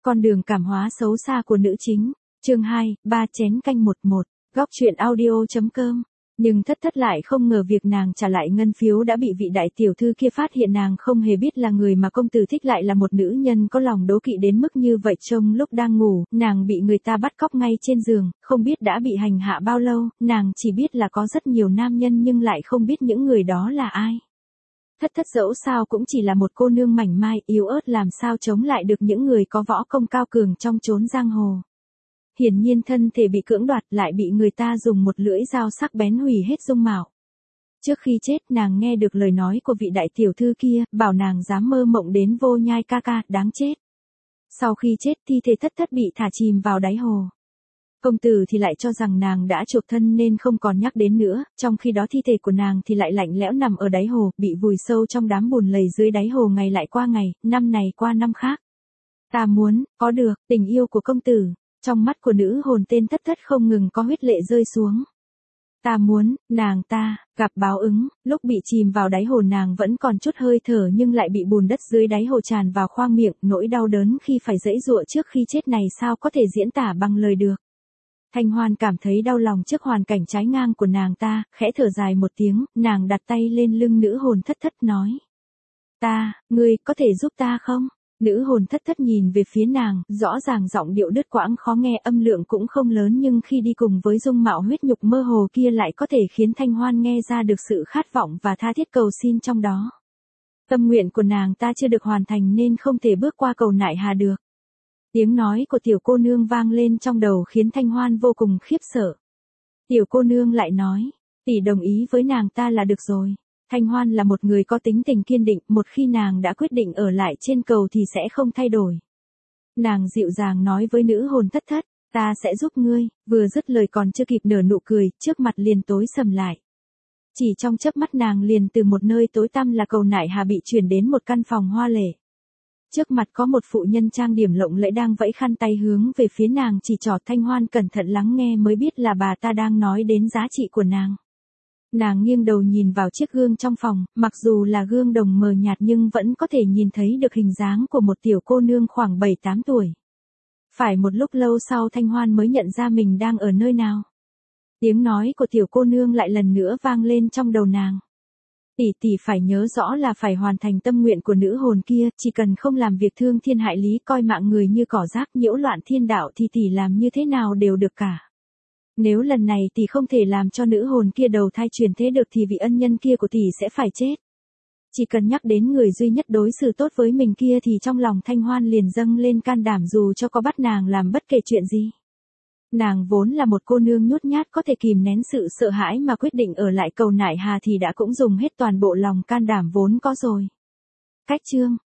Con đường cảm hóa xấu xa của nữ chính, chương 2, 3 chén canh 11, góc truyện audio.com. Nhưng thất thất lại không ngờ việc nàng trả lại ngân phiếu đã bị vị đại tiểu thư kia phát hiện, nàng không hề biết là người mà công tử thích lại là một nữ nhân có lòng đố kỵ đến mức như vậy. Trong lúc đang ngủ, nàng bị người ta bắt cóc ngay trên giường, không biết đã bị hành hạ bao lâu, nàng chỉ biết là có rất nhiều nam nhân nhưng lại không biết những người đó là ai. Thất thất dẫu sao cũng chỉ là một cô nương mảnh mai yếu ớt, làm sao chống lại được những người có võ công cao cường trong chốn giang hồ. Hiển nhiên thân thể bị cưỡng đoạt, lại bị người ta dùng một lưỡi dao sắc bén hủy hết dung mạo. Trước khi chết nàng nghe được lời nói của vị đại tiểu thư kia, bảo nàng dám mơ mộng đến Vô Nhai ca ca, đáng chết. Sau khi chết thi thể thất thất bị thả chìm vào đáy hồ. Công tử thì lại cho rằng nàng đã chuộc thân nên không còn nhắc đến nữa, trong khi đó thi thể của nàng thì lại lạnh lẽo nằm ở đáy hồ, bị vùi sâu trong đám bùn lầy dưới đáy hồ, ngày lại qua ngày, năm này qua năm khác. Ta muốn, có được, tình yêu của công tử. Trong mắt của nữ hồn tên thất thất không ngừng có huyết lệ rơi xuống. Ta muốn, nàng ta, gặp báo ứng, lúc bị chìm vào đáy hồ nàng vẫn còn chút hơi thở nhưng lại bị bùn đất dưới đáy hồ tràn vào khoang miệng, nỗi đau đớn khi phải giãy giụa trước khi chết này sao có thể diễn tả bằng lời được. Thanh Hoan cảm thấy đau lòng trước hoàn cảnh trái ngang của nàng ta, khẽ thở dài một tiếng, nàng đặt tay lên lưng nữ hồn thất thất nói. Ngươi có thể giúp ta không? Nữ hồn thất thất nhìn về phía nàng, rõ ràng giọng điệu đứt quãng khó nghe, âm lượng cũng không lớn nhưng khi đi cùng với dung mạo huyết nhục mơ hồ kia lại có thể khiến Thanh Hoan nghe ra được sự khát vọng và tha thiết cầu xin trong đó. Tâm nguyện của nàng ta chưa được hoàn thành nên không thể bước qua cầu nại hà được. Tiếng nói của tiểu cô nương vang lên trong đầu khiến Thanh Hoan vô cùng khiếp sợ. Tiểu cô nương lại nói, tỷ đồng ý với nàng ta là được rồi. Thanh Hoan là một người có tính tình kiên định, một khi nàng đã quyết định ở lại trên cầu thì sẽ không thay đổi. Nàng dịu dàng nói với nữ hồn thất thất, ta sẽ giúp ngươi, vừa dứt lời còn chưa kịp nở nụ cười, trước mặt liền tối sầm lại. Chỉ trong chớp mắt nàng liền từ một nơi tối tăm là cầu nại hà bị chuyển đến một căn phòng hoa lệ. Trước mặt có một phụ nhân trang điểm lộng lẫy đang vẫy khăn tay hướng về phía nàng chỉ trỏ. Thanh Hoan cẩn thận lắng nghe mới biết là bà ta đang nói đến giá trị của nàng. Nàng nghiêng đầu nhìn vào chiếc gương trong phòng, mặc dù là gương đồng mờ nhạt nhưng vẫn có thể nhìn thấy được hình dáng của một tiểu cô nương khoảng 7-8 tuổi. Phải một lúc lâu sau Thanh Hoan mới nhận ra mình đang ở nơi nào. Tiếng nói của tiểu cô nương lại lần nữa vang lên trong đầu nàng. Tỷ phải nhớ rõ là phải hoàn thành tâm nguyện của nữ hồn kia, chỉ cần không làm việc thương thiên hại lý, coi mạng người như cỏ rác, nhiễu loạn thiên đạo thì tỷ làm như thế nào đều được cả. Nếu lần này tỷ không thể làm cho nữ hồn kia đầu thai chuyển thế được thì vị ân nhân kia của tỷ sẽ phải chết. Chỉ cần nhắc đến người duy nhất đối xử tốt với mình kia thì trong lòng Thanh Hoan liền dâng lên can đảm dù cho có bắt nàng làm bất kể chuyện gì. Nàng vốn là một cô nương nhút nhát có thể kìm nén sự sợ hãi mà quyết định ở lại cầu nại hà thì đã cũng dùng hết toàn bộ lòng can đảm vốn có rồi. Cách chương